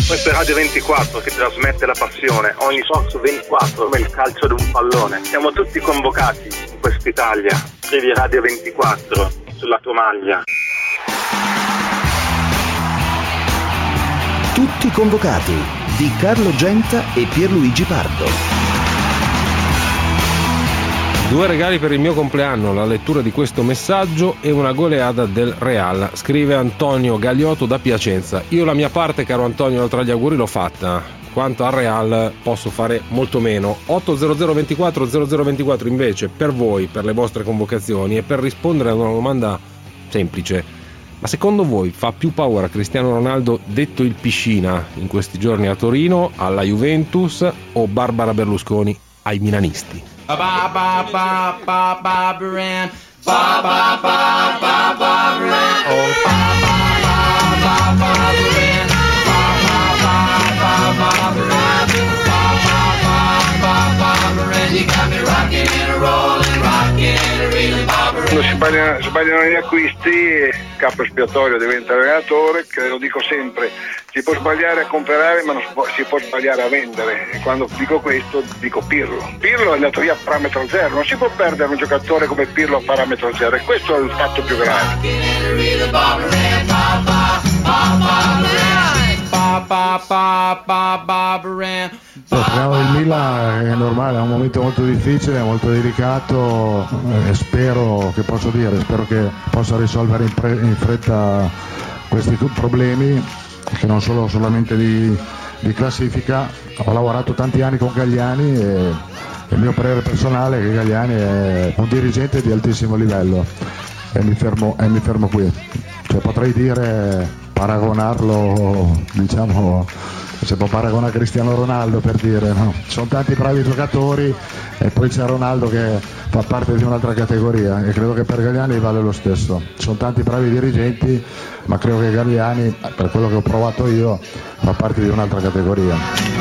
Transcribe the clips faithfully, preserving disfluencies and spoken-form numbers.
Questa è Radio ventiquattro che trasmette la passione, ogni Fox ventiquattro come il calcio di un pallone. Siamo tutti convocati in quest'Italia. Scrivi Radio ventiquattro sulla tua maglia. Tutti convocati di Carlo Genta e Pierluigi Pardo. Due regali per il mio compleanno, la lettura di questo messaggio e una goleada del Real, scrive Antonio Gagliotto da Piacenza. Io la mia parte, caro Antonio, oltre agli auguri l'ho fatta. Quanto al Real posso fare molto meno. otto zero zero ventiquattro zero zero ventiquattro invece per voi, per le vostre convocazioni e per rispondere ad una domanda semplice. Ma secondo voi fa più paura Cristiano Ronaldo, detto il Piscina, in questi giorni a Torino, alla Juventus, o Barbara Berlusconi ai milanisti? Ba ba ba ba ba Baran, ba ba ba ba ba Baran, oh ba ba ba ba ba Baran, ba ba ba ba ba Baran, ba ba ba ba Baran. You got me rocking and rolling, rocking and reeling, Baran. Quando si sbagliano, sbagliano gli acquisti, il capo espiatorio diventa allenatore, che lo dico sempre. Si può sbagliare a comprare, ma non si può, si può sbagliare a vendere. E quando dico questo, dico Pirlo. Pirlo è andato via a parametro zero, non si può perdere un giocatore come Pirlo a parametro zero, e questo è il fatto più grave. Parliamo del Milan, è normale, è un momento molto difficile, molto delicato, e spero, che posso dire, spero che possa risolvere in, pre, in fretta questi problemi, che non sono solamente di, di classifica. Ho lavorato tanti anni con Galliani e il mio parere personale è che Galliani è un dirigente di altissimo livello, e mi fermo, e mi fermo qui. Cioè, potrei dire, paragonarlo, diciamo, se può paragonare a Cristiano Ronaldo, per dire, no? Ci sono tanti bravi giocatori e poi c'è Ronaldo che fa parte di un'altra categoria, e credo che per Galliani vale lo stesso. Ci sono tanti bravi dirigenti, ma credo che Galliani, per quello che ho provato io, fa parte di un'altra categoria.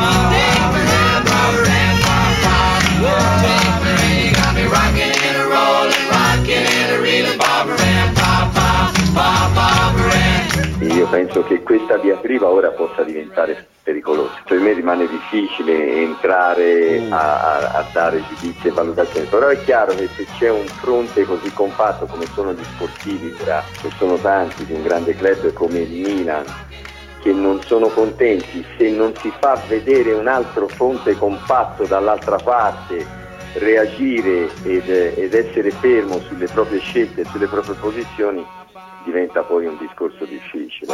Io penso che questa diatriba ora possa diventare pericolosa. Per me rimane difficile entrare a, a, a dare giudizi e valutazioni, però è chiaro che se c'è un fronte così compatto come sono gli sportivi, che sono tanti, di un grande club come il Milan, che non sono contenti, se non si fa vedere un altro fronte compatto dall'altra parte, reagire ed, ed essere fermo sulle proprie scelte e sulle proprie posizioni, diventa poi un discorso difficile.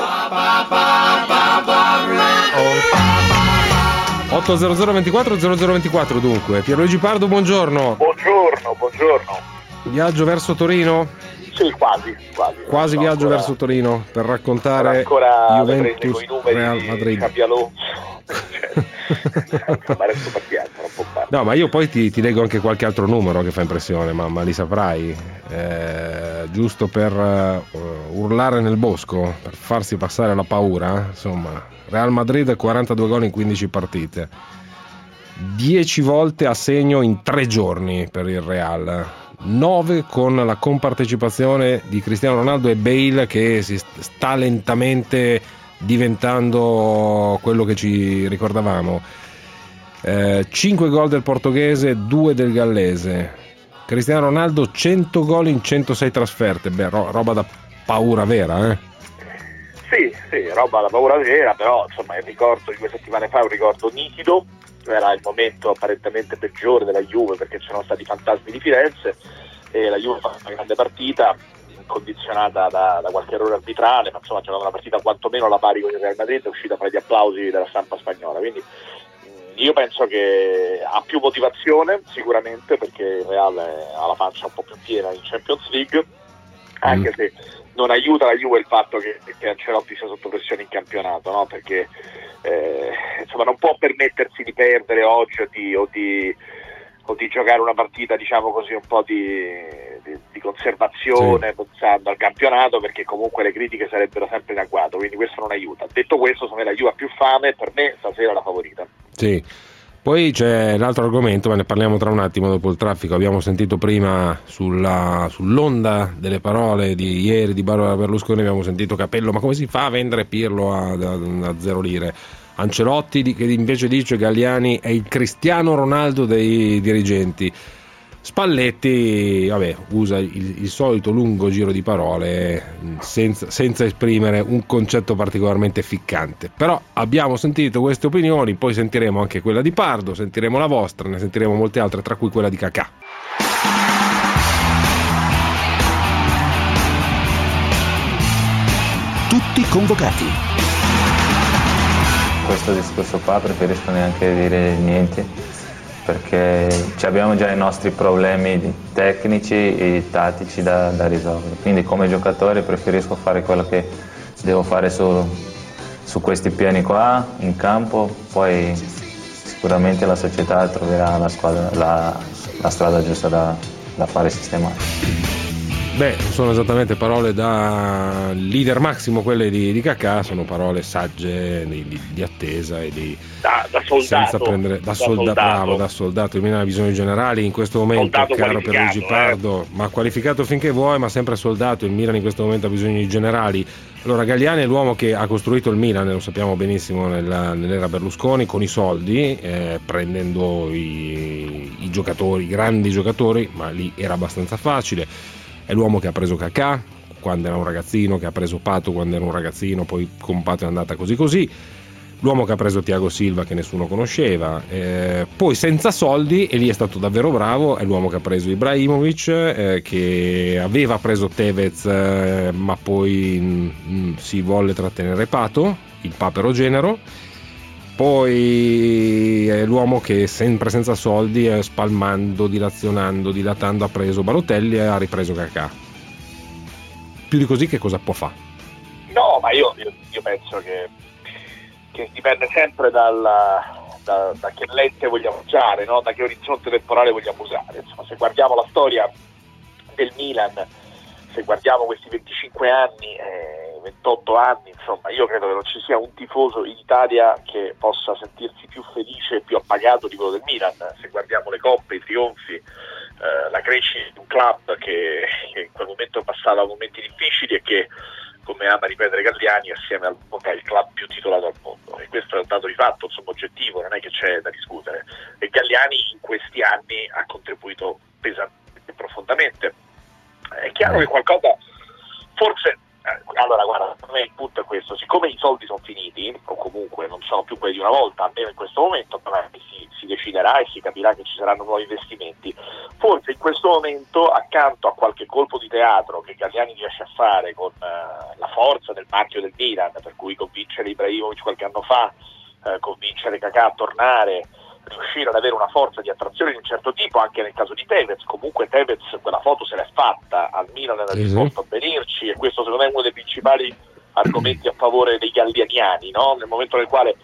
otto zero zero ventiquattro zero zero ventiquattro dunque. Pierluigi Pardo, buongiorno. Buongiorno, buongiorno. Viaggio verso Torino? Sì, quasi, quasi. Quasi no, viaggio ancora, verso Torino per raccontare ancora Juventus Real Madrid. Ma resto partiamo, non può fare. No, ma io poi ti, ti leggo anche qualche altro numero che fa impressione, ma, ma li saprai, eh, giusto per uh, urlare nel bosco, per farsi passare la paura. Insomma, Real Madrid quarantadue gol in quindici partite, dieci volte a segno in tre giorni per il Real, nove con la compartecipazione di Cristiano Ronaldo e Bale, che si sta lentamente diventando quello che ci ricordavamo. Eh, cinque gol del portoghese, due del gallese. Cristiano Ronaldo cento gol in centosei trasferte. Beh, ro- roba da paura vera, eh? Sì, sì, roba da paura vera, però insomma il ricordo di due settimane fa è un ricordo nitido. Era il momento apparentemente peggiore della Juve, perché c'erano stati i fantasmi di Firenze e la Juve fa una grande partita condizionata da, da qualche errore arbitrale, ma insomma c'era una partita quantomeno alla pari con il Real Madrid, è uscita fra gli applausi della stampa spagnola, quindi mh, io penso che ha più motivazione sicuramente, perché il Real ha la pancia un po' più piena in Champions League, anche mm. se non aiuta la Juve il fatto che, che Ancelotti sia sotto pressione in campionato, no? Perché eh, insomma non può permettersi di perdere oggi o di, o di o di giocare una partita, diciamo così, un po' di, di, di conservazione, sì, pensando al campionato, perché comunque le critiche sarebbero sempre in agguato, quindi questo non aiuta. Detto questo, secondo me la Juve ha più fame, per me stasera è la favorita. Sì. Poi c'è l'altro argomento, ma ne parliamo tra un attimo dopo il traffico. Abbiamo sentito prima sulla, sull'onda delle parole di ieri di Barbara Berlusconi, abbiamo sentito Capello, ma come si fa a vendere Pirlo a, a, a zero lire? Ancelotti di, che invece dice Galliani è il Cristiano Ronaldo dei dirigenti. Spalletti, vabbè, usa il, il solito lungo giro di parole senza, senza esprimere un concetto particolarmente ficcante. Però abbiamo sentito queste opinioni, poi sentiremo anche quella di Pardo, sentiremo la vostra, ne sentiremo molte altre, tra cui quella di Cacà. Tutti convocati. Questo discorso qua preferisco neanche dire niente, perché abbiamo già i nostri problemi tecnici e tattici da, da risolvere, quindi come giocatore preferisco fare quello che devo fare su, su questi piani qua in campo, poi sicuramente la società troverà la, squadra, la, la strada giusta da, da fare sistemare. Beh, sono esattamente parole da leader massimo, quelle di, di Cacà, sono parole sagge di, di, di attesa e di da, da soldato, senza prendere da, da soldato, soldato, bravo, da soldato. Il Milan ha bisogno di generali in questo momento, soldato caro Pierluigi Pardo, eh. ma qualificato finché vuoi, ma sempre soldato. Il Milan in questo momento ha bisogno di generali. Allora, Galliani è l'uomo che ha costruito il Milan, lo sappiamo benissimo, nella, nell'era Berlusconi, con i soldi, eh, prendendo i, i giocatori, i grandi giocatori, ma lì era abbastanza facile. È l'uomo che ha preso Cacà quando era un ragazzino, che ha preso Pato quando era un ragazzino, poi con Pato è andata così così, l'uomo che ha preso Thiago Silva che nessuno conosceva, eh, poi senza soldi, e lì è stato davvero bravo, è l'uomo che ha preso Ibrahimovic, eh, che aveva preso Tevez, eh, ma poi mh, si volle trattenere Pato, il papero genero. Poi è l'uomo che sempre senza soldi, eh, spalmando, dilazionando, dilatando, ha preso Balotelli e ha ripreso Cacà. Più di così che cosa può fare? No, ma io, io, io penso che, che dipende sempre dal, da, da che lente vogliamo usare, no? Da che orizzonte temporale vogliamo usare. Insomma, se guardiamo la storia del Milan, se guardiamo questi venticinque anni, eh, ventotto anni, insomma, io credo che non ci sia un tifoso in Italia che possa sentirsi più felice e più appagato di quello del Milan. Se guardiamo le coppe, i trionfi, eh, la crescita di un club che, che in quel momento passava momenti difficili e che, come ama ripetere Galliani, assieme al Boca è il club più titolato al mondo, e questo è un dato di fatto, insomma, oggettivo, non è che c'è da discutere, e Galliani in questi anni ha contribuito pesantemente e profondamente. È chiaro che qualcosa, forse, eh, allora guarda, per me il punto è questo: siccome i soldi sono finiti, o comunque non sono più quelli di una volta, almeno in questo momento, si, si deciderà e si capirà che ci saranno nuovi investimenti, forse in questo momento, accanto a qualche colpo di teatro che Galliani riesce a fare con eh, la forza del marchio del Milan, per cui convincere Ibrahimovic qualche anno fa, eh, convincere Cacà a tornare, riuscire ad avere una forza di attrazione di un certo tipo, anche nel caso di Tevez. Comunque Tevez quella foto se l'è fatta, al Milan era disposto a venirci, e questo secondo me è uno dei principali argomenti a favore dei gallianiani, no? Nel momento nel quale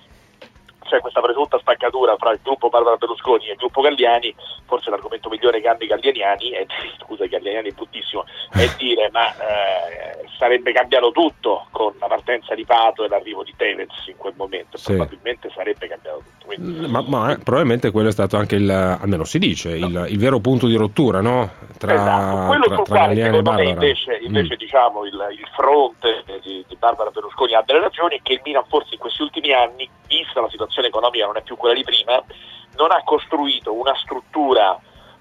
c'è questa presunta spaccatura fra il gruppo Barbara Berlusconi e il gruppo Galliani, forse l'argomento migliore che hanno i gallianiani è, scusa, i gallianiani è bruttissimo, è dire ma eh, sarebbe cambiato tutto con la partenza di Pato e l'arrivo di Tevez in quel momento, sì. Probabilmente sarebbe cambiato tutto. Quindi, ma, ma eh, probabilmente quello è stato anche il, almeno si dice, no. il, il vero punto di rottura, no? Tra, esatto, quello tra, sul tra quale Galliani secondo e me invece, invece mm. diciamo il, il fronte di, di Barbara Berlusconi ha delle ragioni, e che il Milan forse in questi ultimi anni, vista la situazione economica non è più quella di prima, non ha costruito una struttura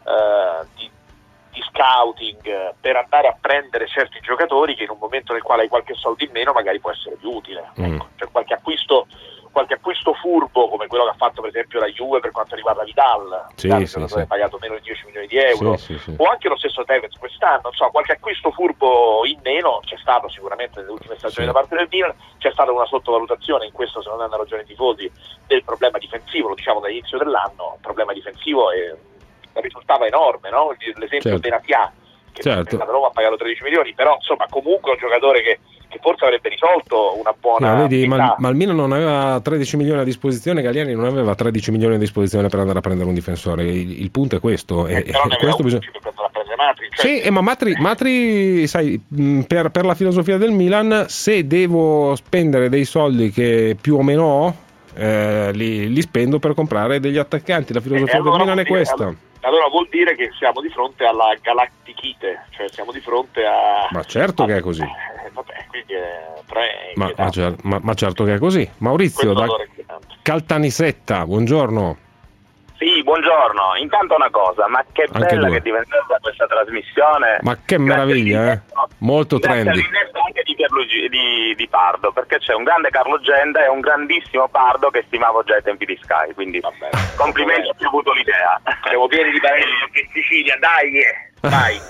eh, di, di scouting per andare a prendere certi giocatori che in un momento nel quale hai qualche soldo in meno magari può essere più utile. Mm. Ecco, cioè qualche acquisto qualche acquisto furbo come quello che ha fatto per esempio la Juve per quanto riguarda Vidal, sì, Vidal sì, che sì. ha pagato meno di dieci milioni di euro, sì, sì, sì. o anche lo stesso Tevez quest'anno, insomma qualche acquisto furbo in meno c'è stato sicuramente nelle ultime stagioni sì. da parte del Milan. C'è stata una sottovalutazione, in questo secondo me hanno ragione i tifosi, del problema difensivo, lo diciamo dall'inizio dell'anno, il problema difensivo è, risultava enorme, no? L'esempio certo. Benatia, che certo. la Roma ha pagato tredici milioni, però insomma comunque è un giocatore che che forse avrebbe risolto una buona no, vedi, ma, ma il Milan non aveva tredici milioni a disposizione, Galliani non aveva tredici milioni a disposizione per andare a prendere un difensore, il, il punto è questo, eh, e, però e ne questo bisogna... per andare a prendere Matri, cioè... sì, eh, ma Matri, Matri sai, per, per la filosofia del Milan, se devo spendere dei soldi che più o meno ho, eh, li, li spendo per comprare degli attaccanti, la filosofia eh, allora del Milan è questa. Allora... Allora vuol dire che siamo di fronte alla galactichite, cioè siamo di fronte a... Ma certo a... che è così. Eh, vabbè, quindi è... È ma, ma, cer- ma, ma certo che è così. Maurizio, da, Caltanissetta, buongiorno. Sì, buongiorno. Intanto una cosa, ma che Anche bella due. che è diventata questa trasmissione. Ma che meraviglia, eh? Molto Grazie trendy. all'innesto anche di, Pierluigi, di, di Pardo, perché c'è un grande Carlo Genda e un grandissimo Pardo che stimavo già ai tempi di Sky, quindi complimenti a chi ha avuto l'idea. Siamo pieni di parenti in Sicilia, dai, eh, vai.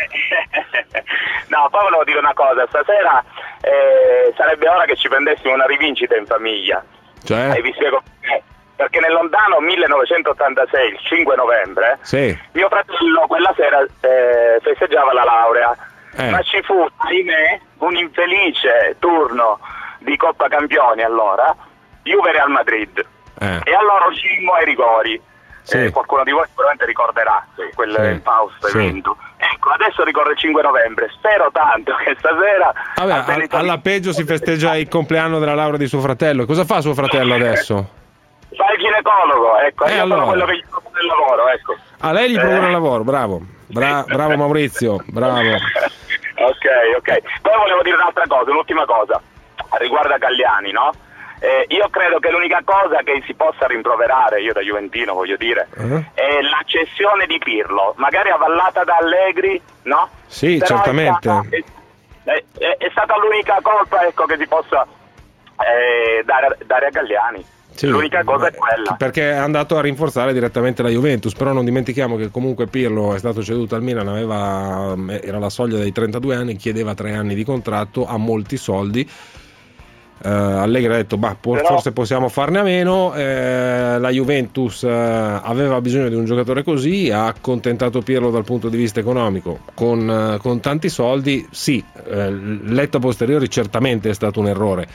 No, poi volevo dire una cosa, stasera eh, sarebbe ora che ci prendessimo una rivincita in famiglia. Cioè? E vi spiego perché. Perché nel lontano millenovecentottantasei, il cinque novembre, Sì. mio fratello quella sera eh, festeggiava la laurea, Eh. ma ci fu, ahimè, un infelice turno di Coppa Campioni allora, Juve-Real Madrid, Eh. e allora uscimmo ai rigori. Sì. Eh, qualcuno di voi sicuramente ricorderà quel Sì. il Fausto Sì. evento. Ecco, adesso ricorre il cinque novembre, spero tanto che stasera Vabbè, al al- Benetton- alla peggio si festeggia il compleanno della laurea di suo fratello. Cosa fa suo fratello adesso? fa il ginecologo, ecco, Eh, io allora. sono quello che gli propone il lavoro, ecco. A lei gli procura Eh. il lavoro, bravo. Bra- bravo Maurizio, bravo. Ok, ok. Poi volevo dire un'altra cosa, un'ultima cosa, riguardo a Galliani, no? Eh, io credo che l'unica cosa che si possa rimproverare, io da Juventino voglio dire, Eh? è la cessione di Pirlo, magari avvallata da Allegri, no? Sì, Però certamente. È stata, è, è- è stata l'unica colpa, ecco, che si possa eh, dare, dare a Galliani. Sì, L'unica cosa è beh, quella. perché è andato a rinforzare direttamente la Juventus, però non dimentichiamo che comunque Pirlo è stato ceduto al Milan, aveva, era la soglia dei trentadue anni, chiedeva tre anni di contratto a molti soldi. Uh, Allegri ha detto bah, po- Però- forse possiamo farne a meno. Eh, la Juventus eh, aveva bisogno di un giocatore così, ha accontentato Pirlo dal punto di vista economico con, eh, con tanti soldi. Sì, eh, letto a posteriori certamente è stato un errore,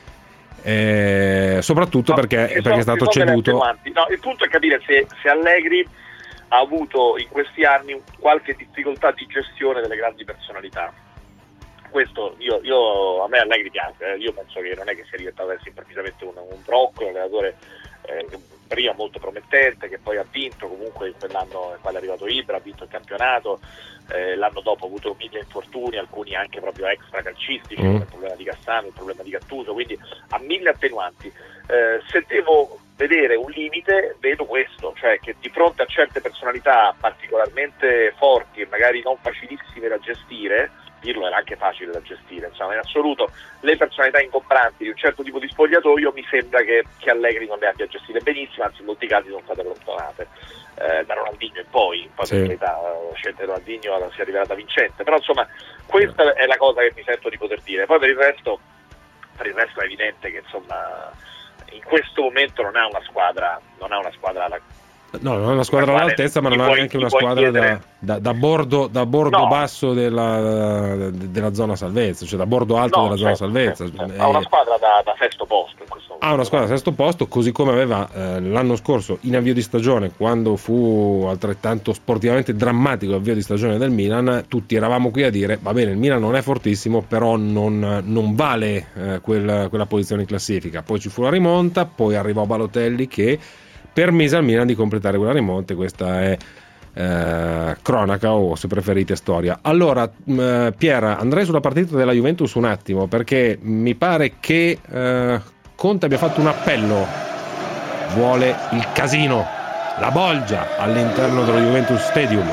eh, soprattutto No, perché, ci perché sono- è stato ci sono delle ceduto. attenuanti. No, il punto è capire se, se Allegri ha avuto in questi anni qualche difficoltà di gestione delle grandi personalità. Questo io, io a me Allegri piace, eh. Io penso che non è che sia diventato adesso improvvisamente un, un brocco, un allenatore eh, prima molto promettente, che poi ha vinto comunque in quell'anno nel quale è arrivato Ibra, ha vinto il campionato, eh, l'anno dopo ha avuto mille infortuni, alcuni anche proprio extra calcistici, Mm. come il problema di Cassano, il problema di Gattuso, quindi ha mille attenuanti. Eh, se devo vedere un limite, vedo questo, cioè che di fronte a certe personalità particolarmente forti e magari non facilissime da gestire, dirlo era anche facile da gestire, insomma in assoluto le personalità ingombranti di un certo tipo di spogliatoio mi sembra che, che Allegri non le abbia gestite benissimo, anzi in molti casi sono state allontanate eh, da Ronaldinho in poi, poi Sì. per carità la scelta di Ronaldinho si è rivelata vincente, però insomma questa è la cosa che mi sento di poter dire. Poi per il resto, per il resto è evidente che insomma in questo momento non ha una squadra, non ha una squadra alla No, non è una squadra Quale- all'altezza, ma gli non ha puoi- neanche gli una puoi squadra da, chiedere- da- da bordo, da bordo No. basso della, della zona salvezza, cioè da bordo alto No, della zona certo, salvezza. certo, certo. Eh, Ha una squadra da, da sesto posto in questo momento. ha una squadra al sesto posto, così come aveva eh, l'anno scorso in avvio di stagione, quando fu altrettanto sportivamente drammatico l'avvio di stagione del Milan. Tutti eravamo qui a dire va bene, il Milan non è fortissimo, però non, non vale eh, quel- quella posizione in classifica. Poi ci fu la rimonta, poi arrivò Balotelli che permise al Milan di completare quella rimonta. Questa è eh, cronaca o se preferite storia. Allora mh, Pier, andrei sulla partita della Juventus un attimo, perché mi pare che eh, Conte abbia fatto un appello, vuole il casino, la bolgia all'interno dello Juventus Stadium.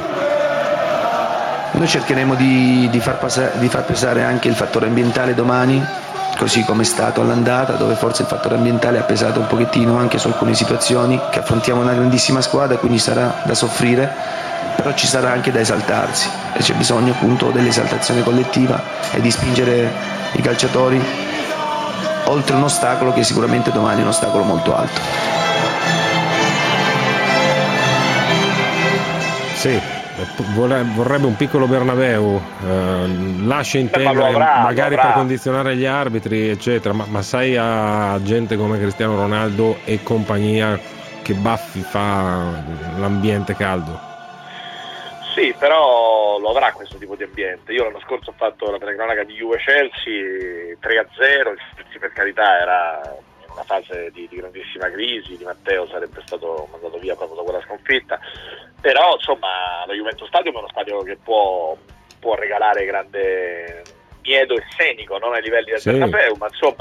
Noi cercheremo di, di, far passa- di far pesare anche il fattore ambientale domani, così come è stato all'andata, dove forse il fattore ambientale ha pesato un pochettino anche su alcune situazioni, che affrontiamo una grandissima squadra, quindi sarà da soffrire, però ci sarà anche da esaltarsi e c'è bisogno appunto dell'esaltazione collettiva e di spingere i calciatori oltre un ostacolo che sicuramente domani è un ostacolo molto alto. Sì, vorre- vorrebbe un piccolo Bernabeu, eh, lascia Beh, ma lo intendere avrà, lo magari avrà. per condizionare gli arbitri eccetera, ma, ma sai a gente come Cristiano Ronaldo e compagnia che baffi fa l'ambiente caldo? Sì, però lo avrà questo tipo di ambiente. Io l'anno scorso ho fatto la telecronaca di Juve-Chelsea tre a zero, il Chelsea per carità era in una fase di, di grandissima crisi, Di Matteo sarebbe stato mandato via proprio da quella sconfitta, però insomma la Juventus Stadium è uno stadio che può, può regalare grande miedo scenico, non ai livelli del Sì. Bernabeu, ma insomma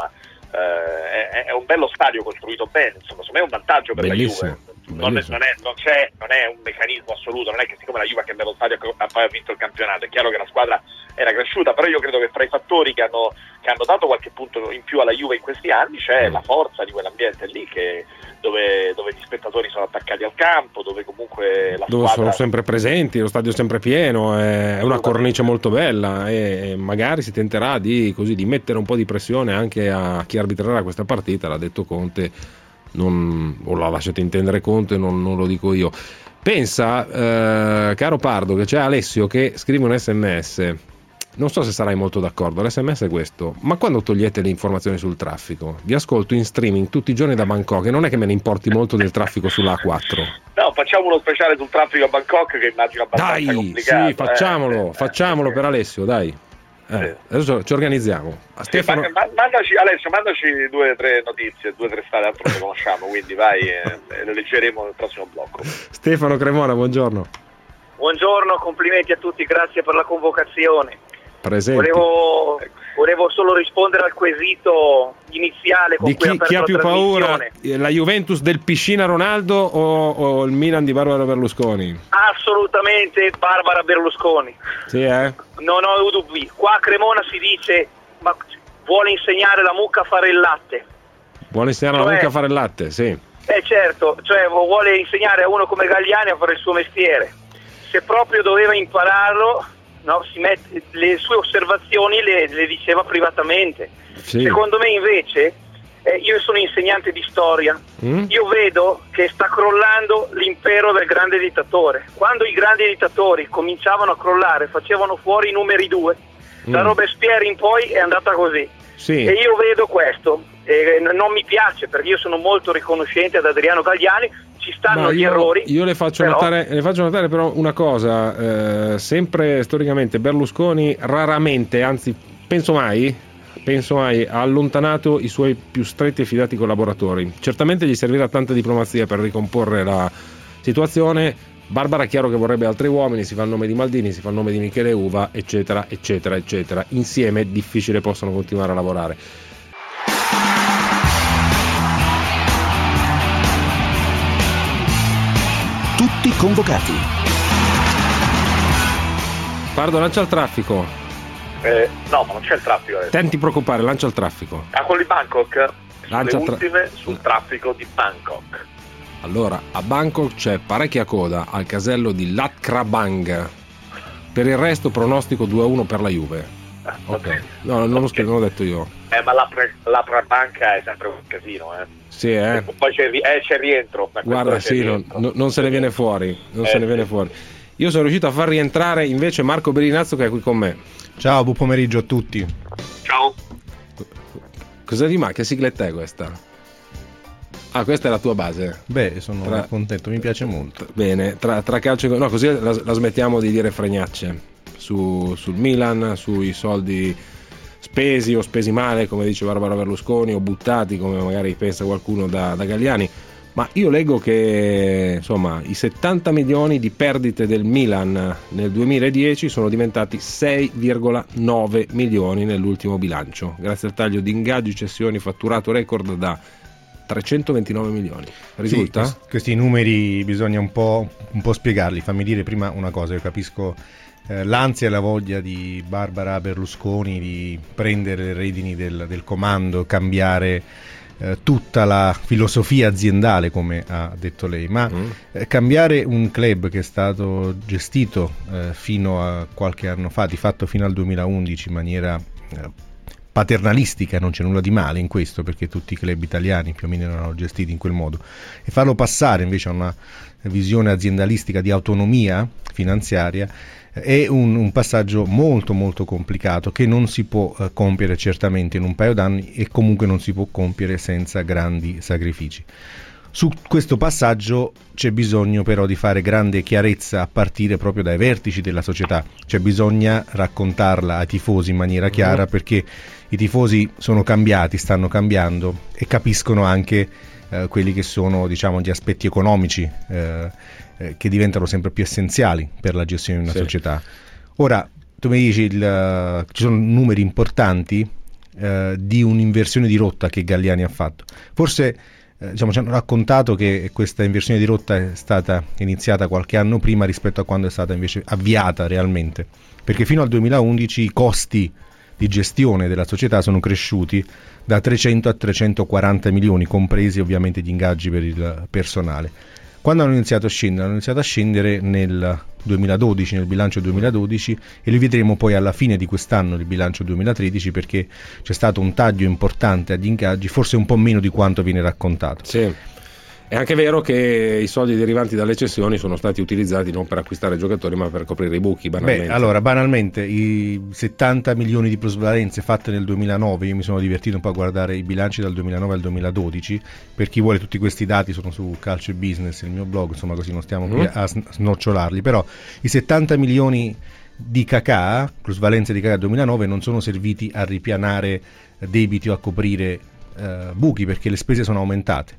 eh, è, è un bello stadio costruito bene, insomma, secondo me è un vantaggio per Bellissimo. la Juve. Non è, non, è, non, c'è, non è un meccanismo assoluto, non è che siccome la Juve ha cambiato stadio ha poi vinto il campionato, è chiaro che la squadra era cresciuta, però io credo che fra i fattori che hanno, che hanno dato qualche punto in più alla Juve in questi anni c'è mm. la forza di quell'ambiente lì che, dove, dove gli spettatori sono attaccati al campo, dove comunque la dove squadra... sono sempre presenti, lo stadio è sempre pieno, è una cornice molto bella e magari si tenterà di, così, di mettere un po' di pressione anche a chi arbitrerà questa partita, l'ha detto Conte. Non, o la lasciate intendere Conte, non, non lo dico io. Pensa, eh, caro Pardo, che c'è Alessio che scrive un sms. Non so se sarai molto d'accordo. L'sms è questo: ma quando togliete le informazioni sul traffico? Vi ascolto in streaming tutti i giorni da Bangkok e non è che me ne importi molto del traffico sulla A quattro. No, facciamo uno speciale sul traffico a Bangkok che immagino abbastanza dai, complicato. Sì, facciamolo, eh, facciamolo eh, per Alessio, dai. Eh, adesso ci organizziamo. A Stefano... sì, ma, mandaci, Alessio, mandaci due o tre notizie, due o tre strade, altro le conosciamo, quindi vai e le leggeremo nel prossimo blocco. Stefano Cremona, buongiorno. Buongiorno, complimenti a tutti, grazie per la convocazione. Presenti. Volevo, volevo solo rispondere al quesito iniziale con di cui chi, chi ha più paura, la Juventus del Piscina Ronaldo o, o il Milan di Barbara Berlusconi? Assolutamente Barbara Berlusconi. Sì, eh? Non ho dubbi. Qua a Cremona si dice ma vuole insegnare la mucca a fare il latte. Vuole insegnare cioè, la mucca a fare il latte, sì. Eh certo, cioè vuole insegnare a uno come Galliani a fare il suo mestiere. Se proprio doveva impararlo, no, si mette, le sue osservazioni le, le diceva privatamente. Sì. Secondo me invece, eh, io sono insegnante di storia, mm? io vedo che sta crollando l'impero del grande dittatore. Quando i grandi dittatori cominciavano a crollare, facevano fuori i numeri due, mm. da Robespierre in poi è andata così. Sì. E io vedo questo, eh, non mi piace perché io sono molto riconoscente ad Adriano Galliani, ci stanno no, gli io, errori. Io le faccio, però... notare, le faccio notare però una cosa, eh, sempre storicamente Berlusconi raramente, anzi penso mai, penso mai, ha allontanato i suoi più stretti e fidati collaboratori. Certamente gli servirà tanta diplomazia per ricomporre la situazione. Barbara è chiaro che vorrebbe altri uomini, si fa il nome di Maldini, si fa il nome di Michele Uva, eccetera, eccetera, eccetera. Insieme è difficile possono continuare a lavorare. Tutti convocati. Pardo, lancia il traffico. Eh, no, ma non c'è il traffico adesso. Tenti preoccupare, lancia il traffico. Ah, quello di Bangkok? Lancia le tra... ultime sul traffico di Bangkok. Allora, a Bangkok c'è parecchia coda al casello di Lat Krabang. Per il resto pronostico due a uno per la Juve. Ah, ok. No, non lo okay. non l'ho detto io. Eh, ma la, pre- la Prabanca è sempre un casino, eh. Sì, eh. E poi c'è, ri- eh, c'è rientro. Guarda, sì, rientro. Non, non se ne viene fuori. Non eh, se ne viene fuori. Io sono riuscito a far rientrare invece Marco Berinazzo che è qui con me. Ciao, buon pomeriggio a tutti. Ciao. Cosa di ma? Che sigletta è questa? Ah, questa è la tua base? Beh, sono tra... contento, mi piace molto. Bene, tra, tra calcio e... No, così la, la smettiamo di dire fregnacce su, sul Milan, sui soldi spesi o spesi male, come dice Barbara Berlusconi, o buttati, come magari pensa qualcuno da, da Galliani. Ma io leggo che insomma i settanta milioni di perdite del Milan nel duemiladieci sono diventati sei virgola nove milioni nell'ultimo bilancio, grazie al taglio di ingaggi, cessioni, fatturato record da trecentoventinove milioni. Risulta? Sì, questi numeri bisogna un po', un po' spiegarli. Fammi dire prima una cosa, io capisco eh, l'ansia e la voglia di Barbara Berlusconi di prendere le redini del, del comando, cambiare eh, tutta la filosofia aziendale, come ha detto lei, ma mm. eh, cambiare un club che è stato gestito eh, fino a qualche anno fa, di fatto fino al duemilaundici, in maniera eh, paternalistica, non c'è nulla di male in questo perché tutti i club italiani più o meno erano gestiti in quel modo, e farlo passare invece a una visione aziendalistica di autonomia finanziaria è un, un passaggio molto molto complicato che non si può eh, compiere certamente in un paio d'anni e comunque non si può compiere senza grandi sacrifici. Su questo passaggio c'è bisogno però di fare grande chiarezza a partire proprio dai vertici della società, cioè bisogna raccontarla ai tifosi in maniera chiara, perché i tifosi sono cambiati, stanno cambiando e capiscono anche eh, quelli che sono, diciamo, gli aspetti economici eh, eh, che diventano sempre più essenziali per la gestione di una sì. società. Ora, tu mi dici, il, uh, ci sono numeri importanti, eh, di un'inversione di rotta che Galliani ha fatto. Forse eh, diciamo, ci hanno raccontato che questa inversione di rotta è stata iniziata qualche anno prima rispetto a quando è stata invece avviata realmente, perché fino al duemilaundici i costi di gestione della società sono cresciuti da trecento a trecentoquaranta milioni, compresi ovviamente gli ingaggi per il personale. Quando hanno iniziato a scendere? Hanno iniziato a scendere nel duemiladodici, nel bilancio duemiladodici, e li vedremo poi alla fine di quest'anno, il bilancio duemilatredici, perché c'è stato un taglio importante agli ingaggi, forse un po' meno di quanto viene raccontato. Sì. È anche vero che i soldi derivanti dalle cessioni sono stati utilizzati non per acquistare giocatori ma per coprire i buchi, banalmente. Beh, allora, banalmente, i settanta milioni di plusvalenze fatte nel duemilanove, io mi sono divertito un po' a guardare i bilanci dal duemilanove al duemiladodici, per chi vuole tutti questi dati sono su Calcio e Business, il mio blog, insomma, così non stiamo qui a snocciolarli, però i settanta milioni di Kaká, plusvalenze di Kaká duemilanove, non sono serviti a ripianare debiti o a coprire eh, buchi, perché le spese sono aumentate.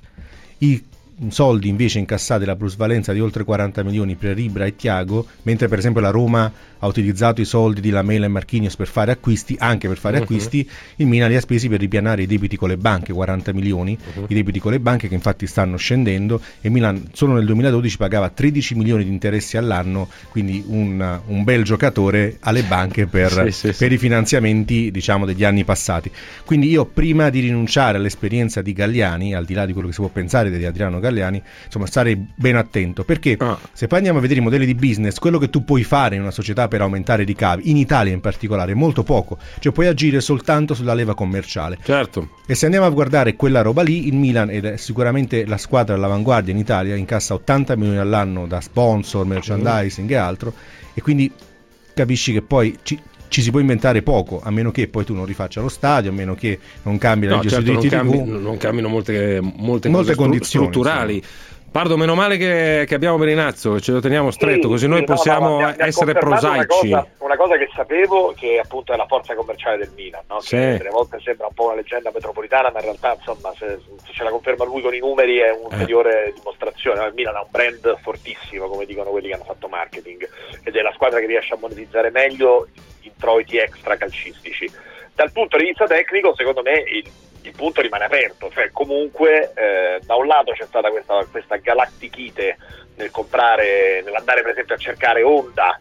I soldi invece incassati della plusvalenza di oltre quaranta milioni per Ibra e Thiago, mentre per esempio la Roma ha utilizzato i soldi di Lamela e Marquinhos per fare acquisti, anche per fare uh-huh. acquisti, il Milan li ha spesi per ripianare i debiti con le banche, quaranta milioni, uh-huh. i debiti con le banche che infatti stanno scendendo, e Milan solo nel duemiladodici pagava tredici milioni di interessi all'anno, quindi un, un bel giocatore alle banche per, sì, sì, per sì. i finanziamenti, diciamo, degli anni passati. Quindi io, prima di rinunciare all'esperienza di Galliani, al di là di quello che si può pensare di Adriano Galliani, insomma, starei ben attento, perché ah. se poi andiamo a vedere i modelli di business, quello che tu puoi fare in una società per aumentare i ricavi, in Italia in particolare, è molto poco, cioè puoi agire soltanto sulla leva commerciale. Certo. E se andiamo a guardare quella roba lì, il Milan, ed è sicuramente la squadra all'avanguardia in Italia, incassa ottanta milioni all'anno da sponsor, merchandising mm. e altro, e quindi capisci che poi ci, ci si può inventare poco, a meno che poi tu non rifaccia lo stadio, a meno che non cambi la no, legge certo, sui diritti non, cambi, tivù. non cambino molte, molte, molte cose condizioni strutturali. Insomma. Pardo, meno male che, che abbiamo Berinazzo, ce lo teniamo stretto, sì, così sì, noi no, possiamo no, mi ha, mi ha essere prosaici. Una cosa, una cosa che sapevo, che appunto è la forza commerciale del Milan, no? Sì. Che delle volte sembra un po' una leggenda metropolitana, ma in realtà, insomma, se, se ce la conferma lui con i numeri è un'ulteriore eh. dimostrazione. No? Il Milan ha un brand fortissimo, come dicono quelli che hanno fatto marketing, ed è la squadra che riesce a monetizzare meglio introiti extra calcistici. Dal punto di vista tecnico, secondo me, il il punto rimane aperto, cioè comunque eh, da un lato c'è stata questa, questa galactichite nel comprare, nell'andare per esempio a cercare Honda,